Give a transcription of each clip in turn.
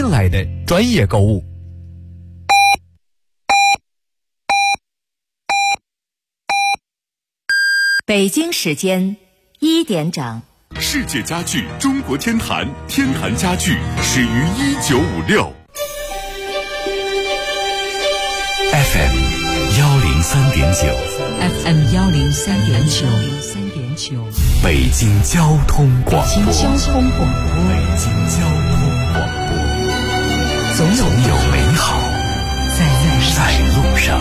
将来的专业购物。 北京时间1点整。 世界家具中国天坛，天坛家具始于1956。 FM 103.9 FM 103.9， 北京交通广播。 北京交通广播， 总有美好在路上。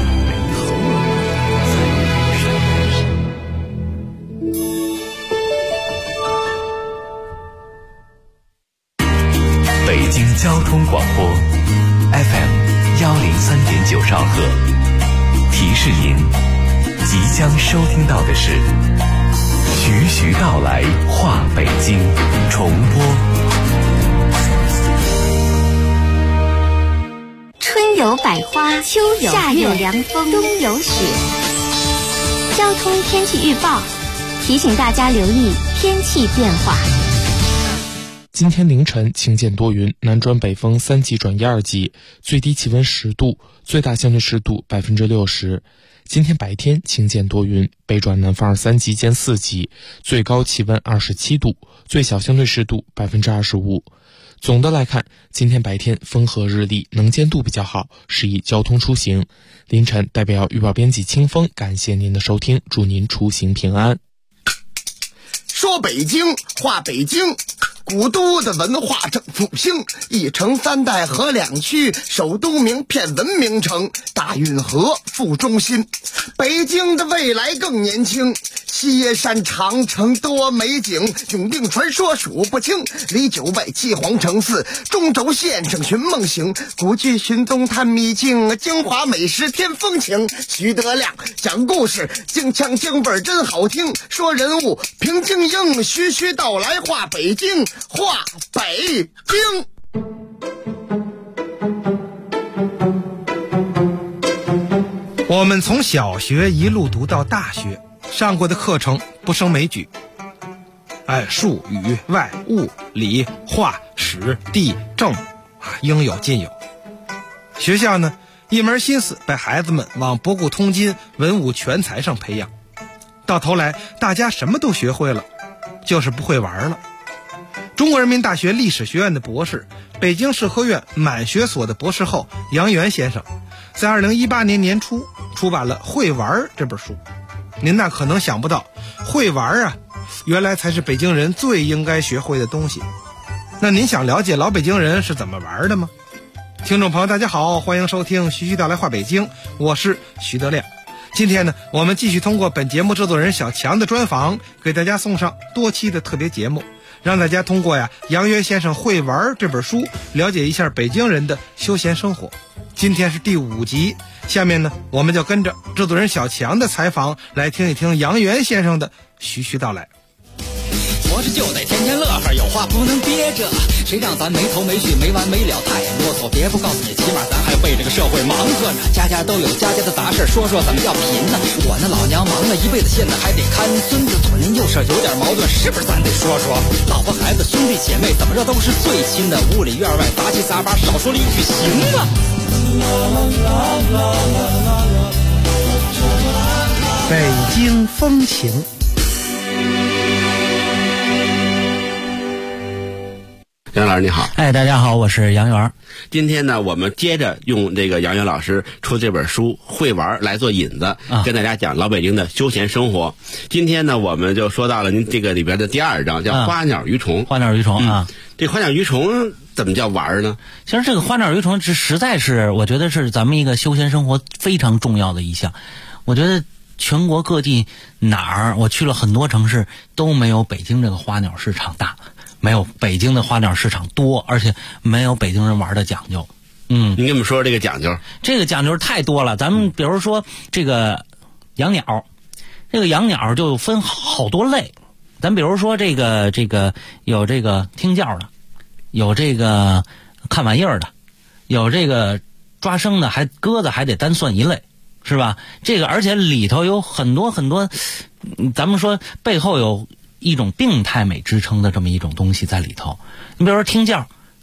北京交通广播 FM 103.9兆赫，提示您即将收听到的是徐徐道来话北京重播。 春有百花，秋有夏有凉风，冬有雪。交通天气预报提醒大家留意天气变化。 今天凌晨晴间多云，南转北风3级转1、2级，最低气温10度，最大相对湿度60%。今天白天晴间多云，北转南风3级兼4级，最高气温27度，最小相对湿度25%。总的来看，今天白天风和日丽，能见度比较好，适宜交通出行。凌晨代表预报编辑清风感谢您的收听，祝您出行平安。 说北京话北京，古都的文化正复兴，一城三代合两区，首都名片文明城，大运河副中心。北京的未来更年轻，西山长城多美景，永定传说数不清，离九外七皇城寺，中轴线上寻梦行，古剧寻踪探秘境，京华美食添风情。徐德亮讲故事，京腔京味真好听，说人物平静应，徐徐道来话北京，话北京。 我们从小学一路读到大学，上过的课程不胜枚举。数语外物理化史地政应有尽有。学校呢，一门心思把孩子们往博古通今、文武全才上培养。到头来，大家什么都学会了，就是不会玩了。中国人民大学历史学院的博士、北京市科院满学所的博士后杨元先生，在2018年年初出版了《会玩》这本书。您那可能想不到，会玩啊，原来才是北京人最应该学会的东西。那您想了解老北京人是怎么玩的吗？听众朋友大家好，欢迎收听徐徐道来话北京，我是徐德亮。今天呢，我们继续通过本节目制作人小强的专访，给大家送上多期的特别节目，让大家通过杨元先生《会玩》这本书了解一下北京人的休闲生活。今天是第5集，下面呢，我们就跟着制作人小强的采访来听一听杨元先生的徐徐道来。 活着就得天天乐呵，有话不能憋着，谁让咱没头没绪没完没了，太啰嗦。别不告诉你，起码咱还为这个社会忙活呢。家家都有家家的杂事，说说怎么叫贫呢？我那老娘忙了一辈子，现在还得看孙子，左邻右舍有点矛盾，是不是咱得说说？老婆孩子兄弟姐妹怎么着都是最亲的，屋里院外杂七杂八，少说了一句行吗？ 北京风情。 杨老师你好。 大家好，我是杨元。 今天呢，我们接着用这个杨元老师出这本书《会玩》来做引子，跟大家讲老北京的休闲生活。今天呢，我们就说到了您这个里边的第2章，叫花鸟鱼虫。 花鸟鱼虫啊， 这花鸟鱼虫怎么叫玩呢？ 其实这个花鸟鱼虫实在是，我觉得是咱们一个休闲生活非常重要的一项。我觉得全国各地哪儿，我去了很多城市，都没有北京这个花鸟市场大。没有北京的花鸟市场多，而且没有北京人玩的讲究。 你跟我们说这个讲究。 这个讲究太多了。咱们比如说这个养鸟，这个养鸟就分好多类。咱比如说这个有这个听叫的，有这个看玩意儿的，有这个抓生的，还鸽子还得单算一类，是吧？这个而且里头有很多很多，咱们说背后有一种病态美支撑的这么一种东西在里头。你比如说听叫，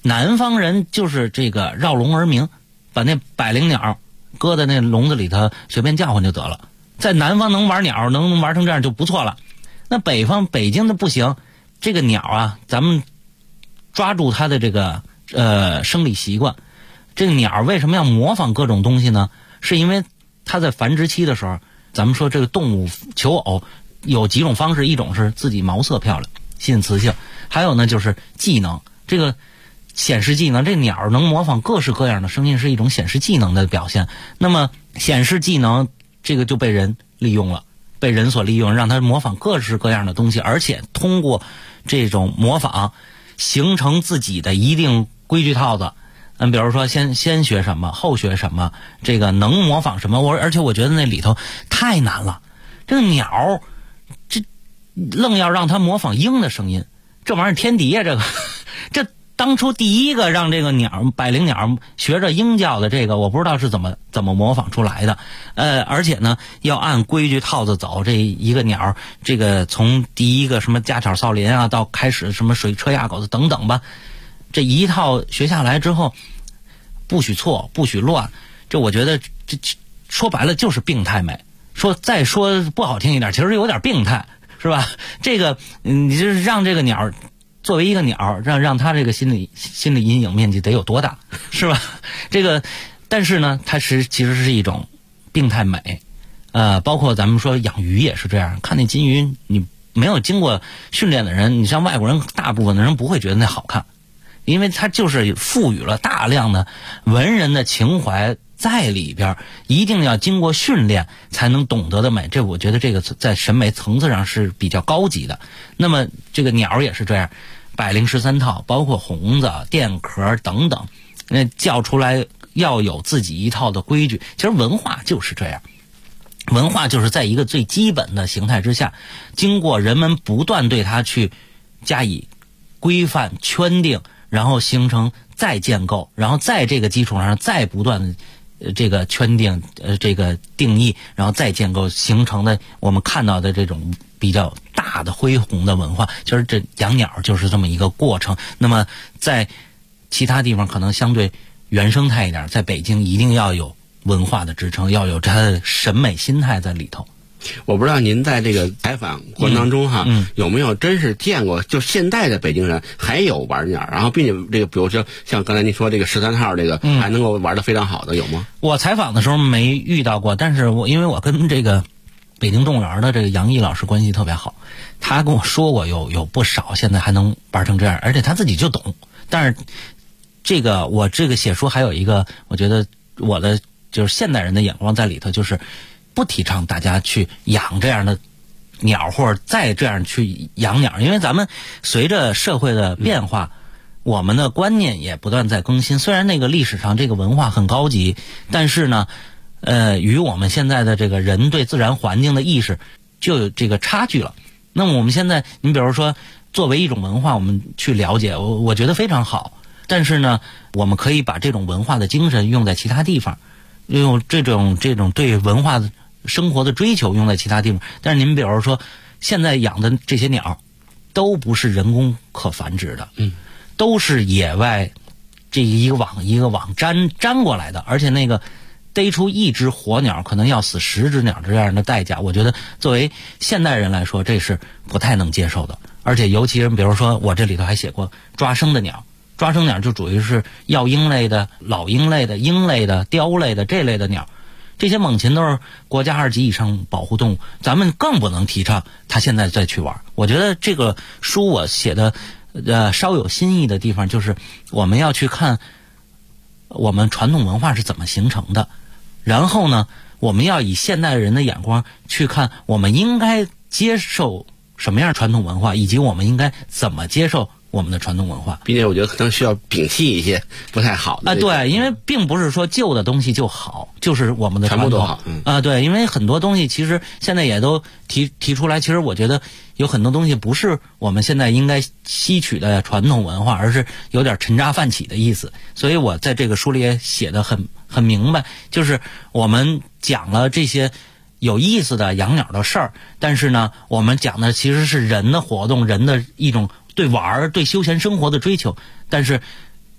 南方人就是这个绕笼而鸣，把那百灵鸟搁在那笼子里头随便叫唤就得了。在南方能玩鸟，能玩成这样就不错了。那北方北京的不行，这个鸟啊，咱们抓住它的这个生理习惯。这个鸟为什么要模仿各种东西呢？是因为它在繁殖期的时候，咱们说这个动物求偶有几种方式，一种是自己毛色漂亮吸引雌性，还有呢就是技能，这个显示技能，这鸟能模仿各式各样的声音是一种显示技能的表现。那么显示技能这个就被人利用了，被人所利用，让它模仿各式各样的东西，而且通过这种模仿形成自己的一定规矩套子。比如说先学什么，后学什么，这个能模仿什么。而且我觉得那里头太难了，这个鸟这愣要让它模仿鹰的声音，这玩意儿天敌呀！这当初第一个让这个鸟百灵鸟学着鹰叫的这个，我不知道是怎么模仿出来的。而且呢要按规矩套子走，这一个鸟，这个从第一个什么家草少林啊，到开始什么水车压狗子等等吧，这一套学下来之后，不许错，不许乱。这我觉得这说白了就是病态美。再说不好听一点，其实有点病态，是吧？这个你就是让这个鸟作为一个鸟，让它这个心理阴影面积得有多大，是吧？这个但是呢，它其实是一种病态美。包括咱们说养鱼也是这样，看那金鱼，你没有经过训练的人，你像外国人，大部分的人不会觉得那好看。因为它就是赋予了大量的文人的情怀在里边，一定要经过训练才能懂得的美。这我觉得这个在审美层次上是比较高级的。那么这个鸟也是这样，百灵13套，包括红子、电壳等等，叫出来要有自己一套的规矩。其实文化就是这样，文化就是在一个最基本的形态之下，经过人们不断对它去加以规范圈定，然后形成再建构，然后在这个基础上再不断这个圈定这个定义，然后再建构形成的我们看到的这种比较大的恢宏的文化。就是这养鸟就是这么一个过程。那么在其他地方可能相对原生态一点，在北京一定要有文化的支撑，要有它的审美心态在里头。 我不知道您在这个采访过程当中有没有真是见过就现代的北京人还有玩鸟，然后并且这个比如说像刚才您说这个13号这个还能够玩得非常好的有吗？ 我采访的时候没遇到过，但是因为我跟这个北京动物园的这个杨毅老师关系特别好，他跟我说过有不少现在还能玩成这样，而且他自己就懂。但是我这个写书还有一个，我觉得我的就是现代人的眼光在里头，就是不提倡大家去养这样的鸟，或者再这样去养鸟。因为咱们随着社会的变化，我们的观念也不断在更新。虽然那个历史上这个文化很高级，但是呢与我们现在的这个人对自然环境的意识就有这个差距了。那么我们现在你比如说作为一种文化我们去了解，我觉得非常好。但是呢我们可以把这种文化的精神用在其他地方，用这种对文化的生活的追求用在其他地方。但是您比如说现在养的这些鸟都不是人工可繁殖的，都是野外这一个网粘过来的，而且那个逮出一只活鸟可能要死10只鸟这样的代价，我觉得作为现代人来说这是不太能接受的。而且尤其是比如说我这里头还写过抓生的鸟，抓生鸟就属于是药鹰类的、老鹰类的、鹰类的、雕类的这类的鸟，这些猛禽都是国家2级以上保护动物，咱们更不能提倡它现在再去玩。我觉得这个书我写的稍有新意的地方，就是我们要去看我们传统文化是怎么形成的，然后呢我们要以现代人的眼光去看我们应该接受什么样传统文化，以及我们应该怎么接受我们的传统文化。 并且我觉得可能需要摒弃一些不太好的对，因为并不是说旧的东西就好，就是我们的传统全部都好对，因为很多东西其实现在也都提出来，其实我觉得有很多东西不是我们现在应该吸取的传统文化，而是有点沉渣泛起的意思。所以我在这个书里也写得很明白，就是我们讲了这些有意思的养鸟的事儿，但是呢我们讲的其实是人的活动，人的一种对玩对休闲生活的追求。但是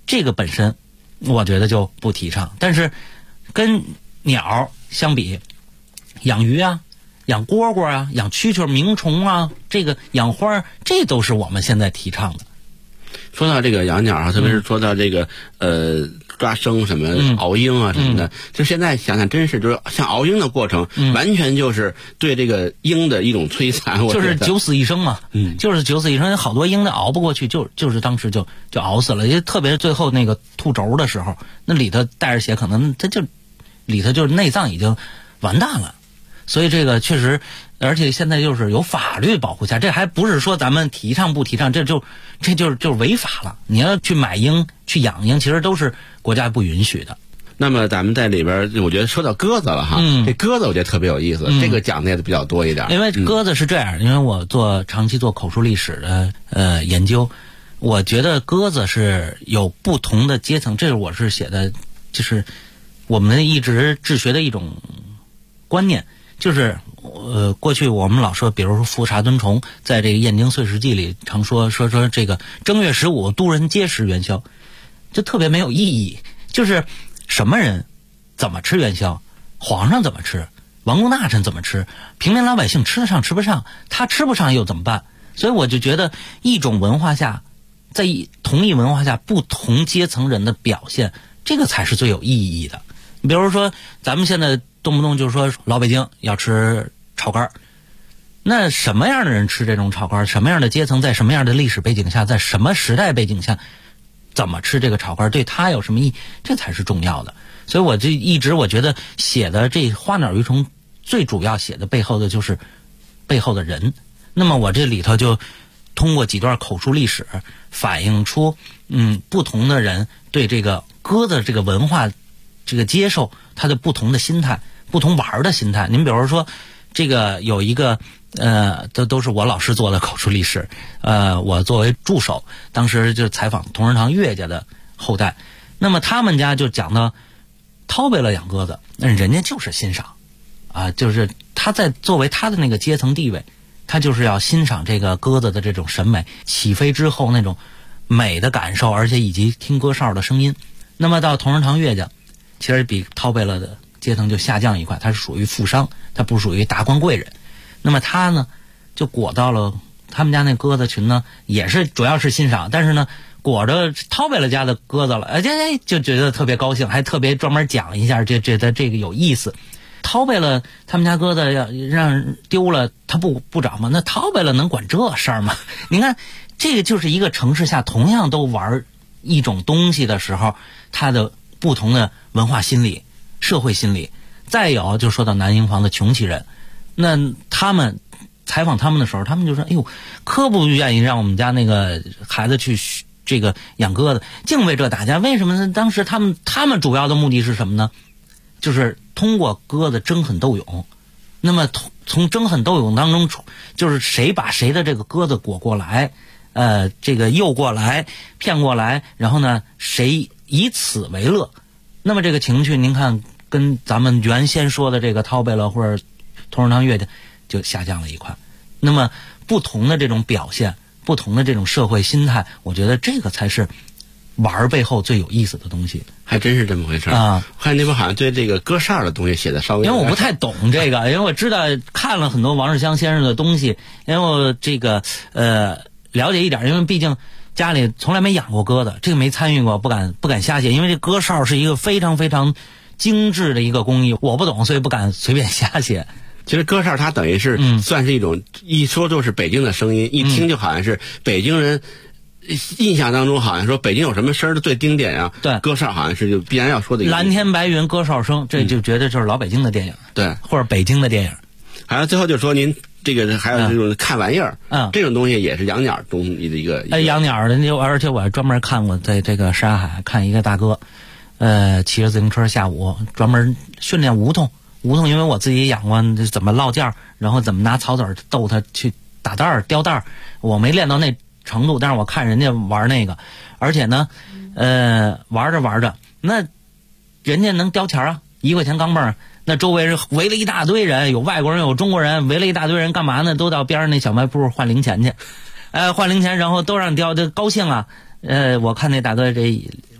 这个本身我觉得就不提倡。但是跟鸟相比，养鱼啊、养蝈蝈啊、养蛐蛐、鸣虫啊，这个养花，这都是我们现在提倡的。 说到这个养鸟啊，特别是说到这个抓生什么熬鹰啊什么的，就现在想想，真是就是像熬鹰的过程，完全就是对这个鹰的一种摧残。 就是九死一生嘛，就是九死一生。好多鹰的熬不过去，就是当时就熬死了。也特别是最后那个吐轴的时候，那里头带着血，可能它就里头就是内脏已经完蛋了。所以这个确实，而且现在就是有法律保护下，这还不是说咱们提倡不提倡，这就是违法了。你要去买鹰、去养鹰，其实都是国家不允许的。 那么咱们在里边，我觉得说到鸽子了哈，这鸽子我觉得特别有意思，这个讲的也比较多一点。 因为鸽子是这样，因为我长期做口述历史的研究，我觉得鸽子是有不同的阶层，这是我是写的，就是我们一直治学的一种观念。就是过去我们老说，比如说富察敦崇在这个《燕京岁时记》里常说这个正月15都人皆食元宵，就特别没有意义。就是什么人怎么吃元宵，皇上怎么吃，王公大臣怎么吃，平民老百姓吃得上吃不上，他吃不上又怎么办？所以我就觉得一种文化下，在同一文化下不同阶层人的表现，这个才是最有意义的。比如说咱们现在动不动就说老北京要吃炒肝，那什么样的人吃这种炒肝，什么样的阶层，在什么样的历史背景下，在什么时代背景下，怎么吃这个炒肝，对他有什么意义，这才是重要的。所以我就一直我觉得写的这花鸟鱼虫最主要写的背后的就是背后的人。那么我这里头就通过几段口述历史反映出不同的人对这个鸽子这个文化这个接受他的不同的心态，不同玩的心态。您比如说这个有一个都是我老师做的口述历史，我作为助手当时就采访同仁堂岳家的后代，那么他们家就讲到饕贝勒养鸽子，那人家就是欣赏啊，就是他在作为他的那个阶层地位，他就是要欣赏这个鸽子的这种审美，起飞之后那种美的感受，而且以及听歌哨的声音。那么到同仁堂岳家，其实比饕贝勒的阶层就下降一块，他是属于富商，他不属于达官贵人。那么他呢就裹到了他们家那鸽子群呢，也是主要是欣赏，但是呢裹着饕贝勒家的鸽子了，就觉得特别高兴，还特别专门讲一下这个有意思。饕贝勒他们家鸽子要让人丢了，他不找吗？那饕贝勒能管这事儿吗？你看这个就是一个城市下同样都玩一种东西的时候，他的不同的文化心理、社会心理。再有就说到南营房的穷奇人，那他们采访他们的时候，他们就说：“哎呦，可不愿意让我们家那个孩子去这个养鸽子，敬畏这打架。为什么呢？当时他们主要的目的是什么呢？就是通过鸽子争狠斗勇。那么从争狠斗勇当中，就是谁把谁的这个鸽子裹过来，这个诱过来、骗过来，然后呢，谁以此为乐。那么这个情绪，您看跟咱们原先说的这个饕贝勒或者同仁堂岳家就下降了一块。那么不同的这种表现，不同的这种社会心态，我觉得这个才是玩背后最有意思的东西。 还真是这么回事啊！看那边好像对这个歌哨的东西写的稍微， 因为我不太懂这个，因为我知道看了很多王世襄先生的东西，因为我这个了解一点，因为毕竟家里从来没养过鸽子，这个没参与过，不敢瞎写，因为这歌哨是一个非常非常精致的一个工艺，我不懂，所以不敢随便瞎写。 其实歌哨它等于是算是一种，一说就是北京的声音，一听就好像是北京人印象当中，好像说北京有什么声儿最经典啊？ 对， 歌哨好像是就必然要说的。 蓝天白云歌哨声，这就觉得就是老北京的电影， 对， 或者北京的电影。 还有最后就说您这个还有这种看玩意儿，这种东西也是养鸟东西的一个。 养鸟的，而且我还专门看过，在这个山海看一个大哥，骑着自行车下午专门训练梧桐，因为我自己养过，怎么落件，然后怎么拿草籽逗它去打蛋儿、叼蛋儿，我没练到那程度，但是我看人家玩那个，而且呢，玩着，那人家能叼钱啊，1块钱钢镚儿，那周围人围了一大堆人，有外国人有中国人，围了一大堆人干嘛呢？都到边上那小卖部换零钱去，换零钱，然后都让叼，这高兴啊！我看那大哥这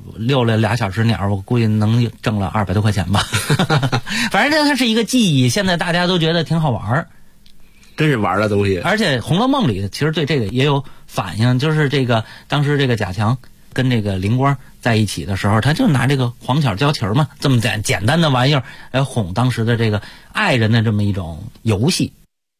遛了2小时鸟，我估计能挣了200多块钱吧。反正它是一个记忆，现在大家都觉得挺好玩， 真是玩的东西。 而且《红楼梦》里其实对这个也有反应，就是这个当时这个贾强跟这个灵官在一起的时候，他就拿这个黄巧交旗嘛，这么简单的玩意儿来哄当时的这个爱人的这么一种游戏。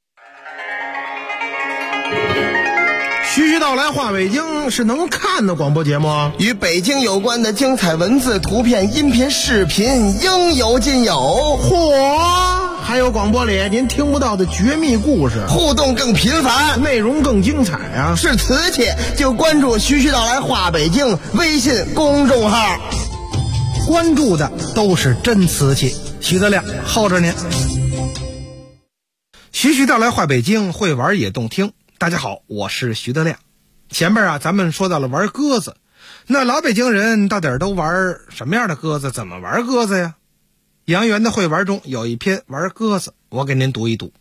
徐徐道来话北京是能看的广播节目， 与北京有关的精彩文字、图片、音频、视频应有尽有。 嚯！还有广播里您听不到的绝密故事， 互动更频繁， 内容更精彩啊！ 是瓷器就关注徐徐道来话北京微信公众号， 关注的都是真瓷器。徐德亮候着您。徐徐道来话北京，会玩也动听。大家好，我是徐德亮。前面咱们说到了玩鸽子，那老北京人到底都玩什么样的鸽子，怎么玩鸽子呀？杨元的会玩中有一篇玩鸽子，我给您读一读。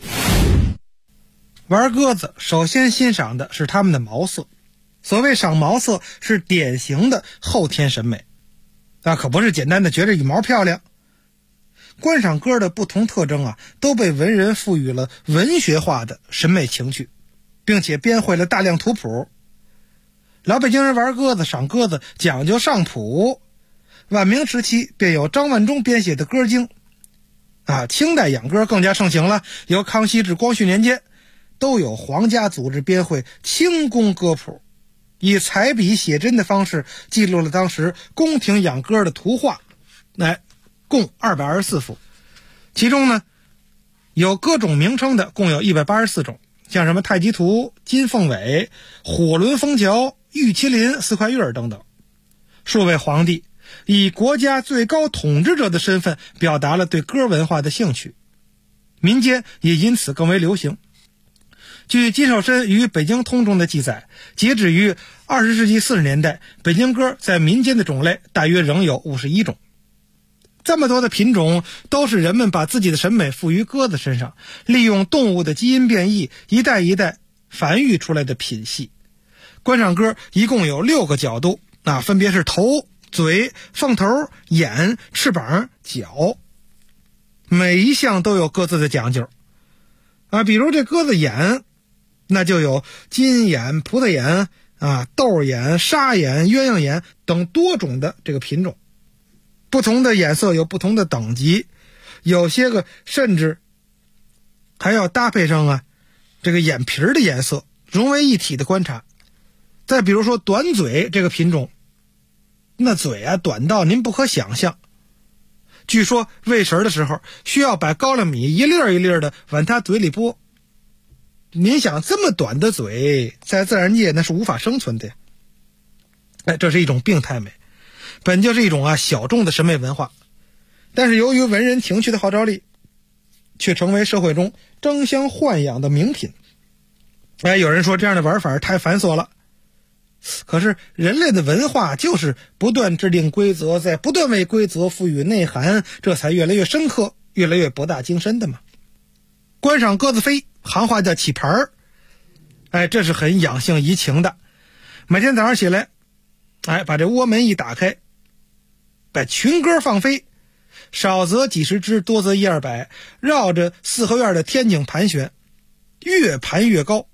玩鸽子首先欣赏的是它们的毛色，所谓赏毛色是典型的后天审美，可不是简单的觉着羽毛漂亮。观赏鸽的不同特征都被文人赋予了文学化的审美情趣，并且编绘了大量图谱。老北京人玩鸽子赏鸽子讲究上谱，晚明时期便有张万忠编写的歌经，清代养鸽更加盛行了，由康熙至光绪年间都有皇家组织编绘清宫歌谱，以彩笔写真的方式记录了当时宫廷养鸽的图画，共224幅，其中呢有各种名称的共有184种，像什么太极图、金凤尾、火轮枫桥、玉麒麟、四块月等等。数位皇帝以国家最高统治者的身份表达了对鸽文化的兴趣，民间也因此更为流行。据金守身于《北京通》中的记载，截止于20世纪40年代，北京鸽在民间的种类大约仍有51种。这么多的品种都是人们把自己的审美赋予鸽子身上，利用动物的基因变异一代一代繁育出来的品系。观赏鸽一共有6个角度，分别是头、嘴、凤头、眼、翅膀、脚，每一项都有各自的讲究。比如这鸽子眼，那就有金眼、葡萄眼、豆眼、沙眼、鸳鸯眼等多种的这个品种。不同的颜色有不同的等级，有些个甚至还要搭配上这个眼皮的颜色，融为一体的观察。再比如说短嘴这个品种，那嘴短到您不可想象，据说喂食的时候需要把高粱米一粒一粒的往它嘴里拨。您想这么短的嘴在自然界那是无法生存的呀。这是一种病态美，本就是一种小众的审美文化，但是由于文人情趣的号召力，却成为社会中争相豢养的名品。有人说这样的玩法太繁琐了，可是人类的文化就是不断制定规则，再不断为规则赋予内涵，这才越来越深刻，越来越博大精深的嘛。观赏鸽子飞，行话叫起盘儿，这是很养性怡情的。每天早上起来，把这窝门一打开，把群鸽放飞，少则几十只，多则100-200，绕着四合院的天井盘旋，越盘越高，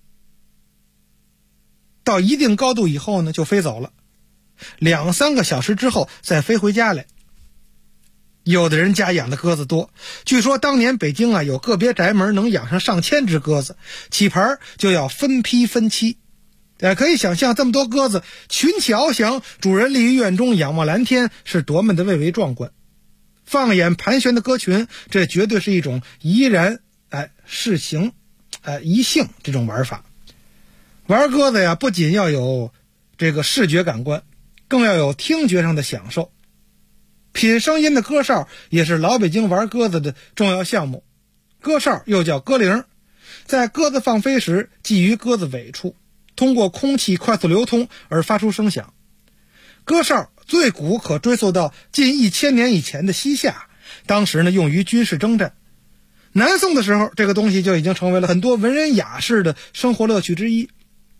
到一定高度以后呢就飞走了，2-3个小时之后再飞回家来。有的人家养的鸽子多，据说当年北京有个别宅门能养上上千只鸽子，起盘就要分批分期。可以想象这么多鸽子群起翱翔，主人立于院中仰望蓝天，是多么的蔚为壮观。放眼盘旋的鸽群，这绝对是一种怡然适行怡兴这种玩法。玩鸽子不仅要有这个视觉感官，更要有听觉上的享受。品声音的鸽哨也是老北京玩鸽子的重要项目。鸽哨又叫鸽铃，在鸽子放飞时系于鸽子尾处，通过空气快速流通而发出声响。鸽哨最古可追溯到近1000年以前的西夏，当时呢用于军事征战。南宋的时候，这个东西就已经成为了很多文人雅士的生活乐趣之一。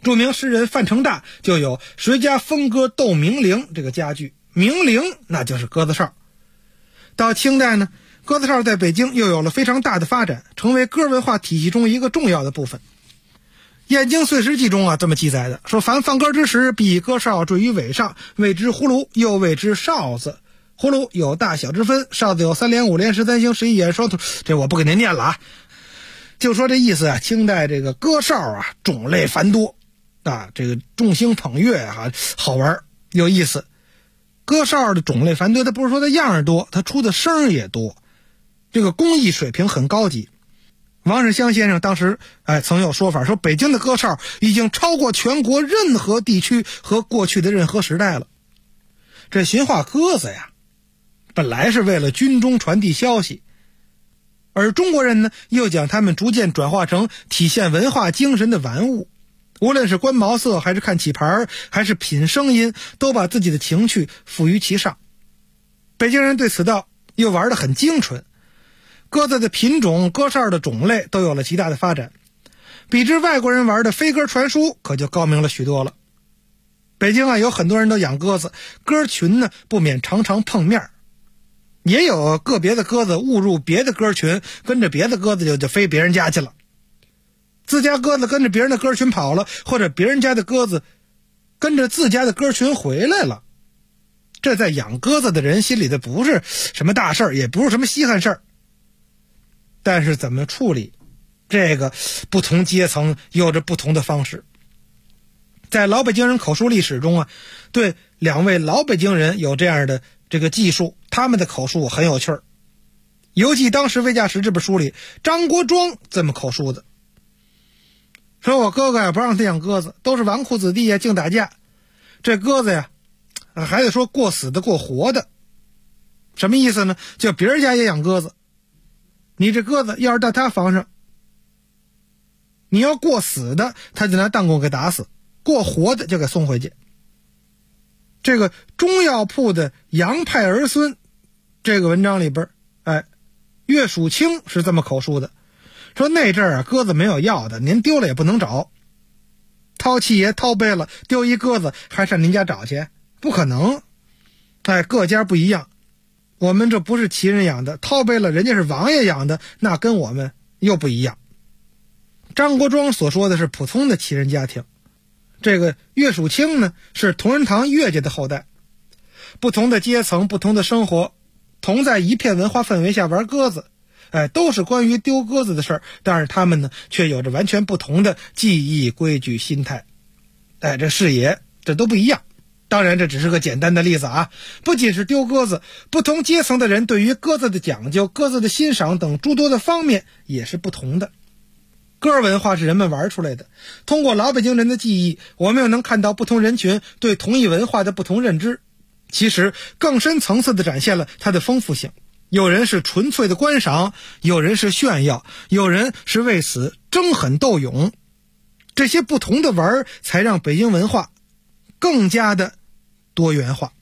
著名诗人范成大就有谁家风歌斗鸣铃这个佳句，鸣铃那就是鸽子哨。到清代呢，鸽子哨在北京又有了非常大的发展，成为歌文化体系中一个重要的部分。燕京岁时记中这么记载的，说凡放歌之时，必以歌哨坠于尾上，谓之葫芦，又谓之哨子。葫芦有大小之分，哨子有3连、5连、13星、11眼、双兔，这我不给您念了就说这意思清代这个歌哨种类繁多这个众星捧月好玩有意思。歌哨的种类繁多，它不是说它样儿多，它出的声也多，这个工艺水平很高级。王世襄先生当时曾有说法，说北京的歌哨已经超过全国任何地区和过去的任何时代了。这驯化鸽子本来是为了军中传递消息，而中国人呢，又将它们逐渐转化成体现文化精神的玩物。无论是观毛色，还是看起牌，还是品声音，都把自己的情趣赋于其上。北京人对此道又玩得很精纯，鸽子的品种、歌哨的种类都有了极大的发展，比之外国人玩的飞鸽传书可就高明了许多了。北京有很多人都养鸽子，鸽群呢不免常常碰面，也有个别的鸽子误入别的鸽群，跟着别的鸽子就飞别人家去了。自家鸽子跟着别人的鸽群跑了，或者别人家的鸽子跟着自家的鸽群回来了。这在养鸽子的人心里的不是什么大事儿，也不是什么稀罕事儿。但是怎么处理，这个不同阶层有着不同的方式。在老北京人口述历史中对2位老北京人有这样的这个记述，他们的口述很有趣儿。尤其当时魏驾驶这本书里，张国庄这么口述的，说我哥哥不让他养鸽子，都是纨绔子弟净打架。这鸽子还得说过死的过活的。什么意思呢？就别人家也养鸽子，你这鸽子要是到他房上，你要过死的，他就拿弹弓给打死，过活的就给送回去。这个中药铺的杨派儿孙这个文章里边，岳蜀清是这么口述的，说那阵儿鸽子没有药的，您丢了也不能找。掏七爷掏背了，丢一鸽子还上您家找去？不可能。各家不一样，我们这不是旗人养的，掏背了人家是王爷养的，那跟我们又不一样。张国庄所说的是普通的旗人家庭，这个岳蜀清呢是同仁堂岳家的后代。不同的阶层，不同的生活，同在一片文化氛围下玩鸽子，都是关于丢鸽子的事儿，但是他们呢却有着完全不同的技艺、规矩、心态，这视野这都不一样。当然这只是个简单的例子不仅是丢鸽子，不同阶层的人对于鸽子的讲究、鸽子的欣赏等诸多的方面也是不同的。歌文化是人们玩出来的，通过老北京人的记忆，我们又能看到不同人群对同一文化的不同认知，其实更深层次地展现了它的丰富性。有人是纯粹的观赏，有人是炫耀，有人是为此争狠斗勇。这些不同的玩才让北京文化更加的多元化。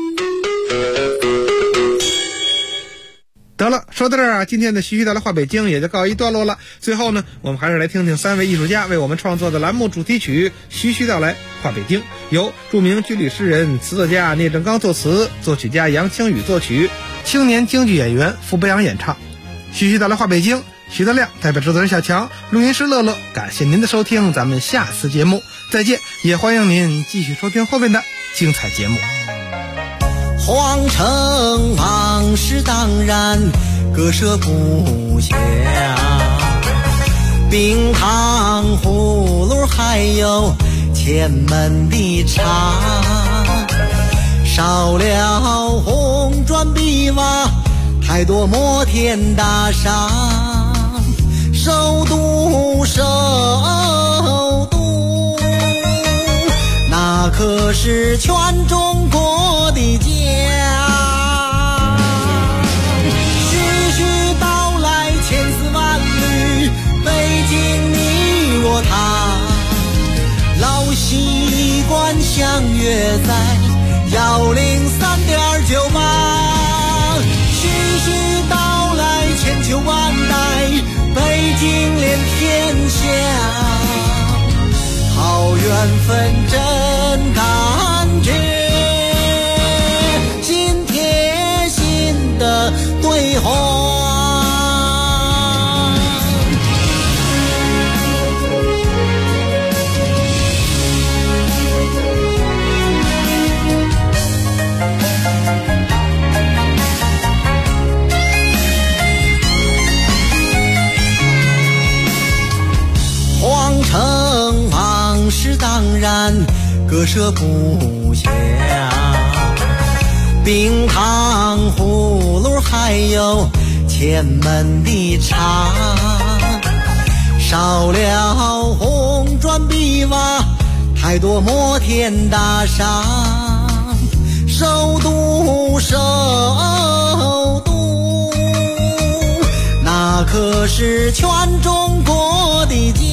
得了，说到这儿今天的徐徐道来话北京也就告一段落了。最后呢，我们还是来听听3位艺术家为我们创作的栏目主题曲《徐徐道来话北京》，由著名军旅诗人、词作家聂正刚作词，作曲家杨清宇作曲，青年京剧演员傅北阳演唱。徐徐道来话北京，徐德亮代表制作人小强，录音师乐乐，感谢您的收听，咱们下次节目再见，也欢迎您继续收听后面的精彩节目。 皇城往事当然割舍不下，冰糖葫芦还有前门的茶，少了红砖碧瓦，太多摩天大厦，首都那可是全中国的家。徐徐道来千丝万缕，北京你我他，老习惯相约在103.98。徐徐道来千秋万代，北京连天下，好远分真感觉，心贴心的对话。皇城往事当然割舍不下，冰糖葫芦还有前门的茶，少了红砖碧瓦，太多摩天大厦，首都那可是全中国的家。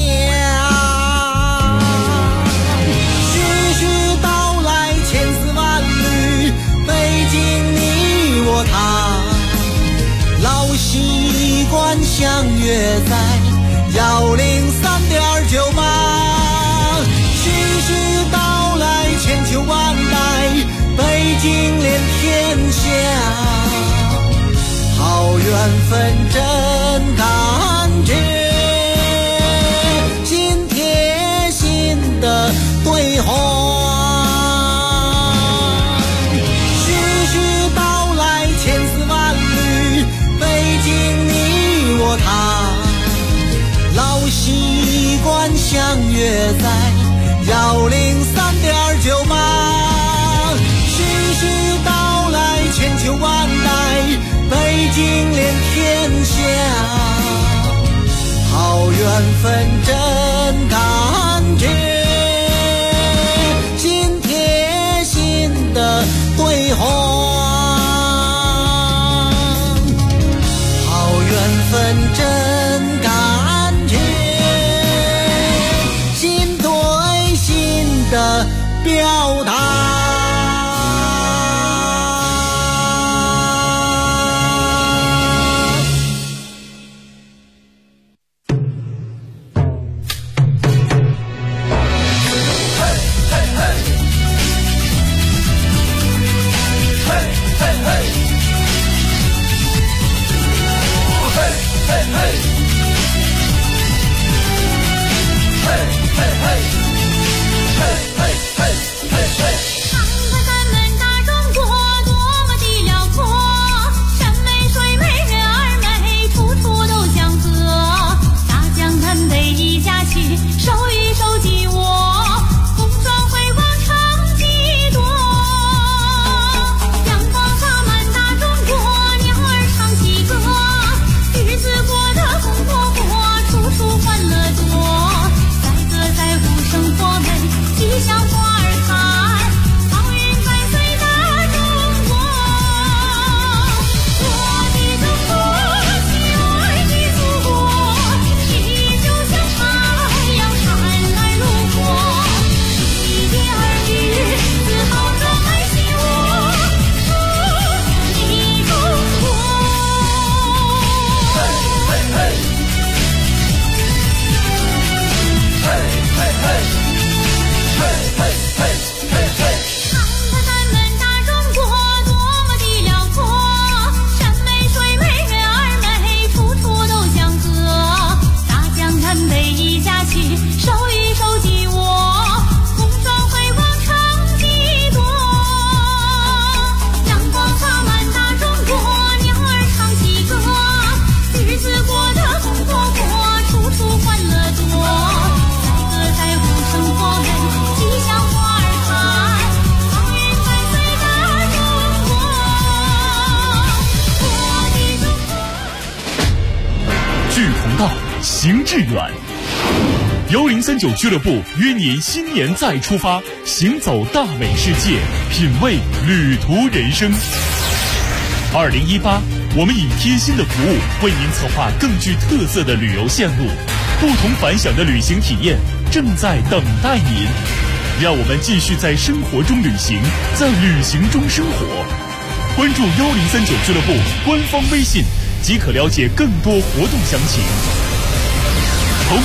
徐徐道来千丝万缕，北京你我他，老习惯相约在103.98。徐徐道来千秋万代，北京连天下。好缘分真感觉，心贴心的对话。徐徐道来千丝万缕，北京你我他，老习惯相约在103.98。徐徐道来千秋万代，北京连天下。好缘分真感觉，心贴心的对话。好缘分真感觉，心对心的表达。 行致远。1039俱乐部约您新年再出发，行走大美世界，品味旅途人生。2018，我们以贴心的服务为您策划更具特色的旅游线路，不同凡响的旅行体验正在等待您。让我们继续在生活中旅行，在旅行中生活。关注1039俱乐部官方微信，即可了解更多活动详情。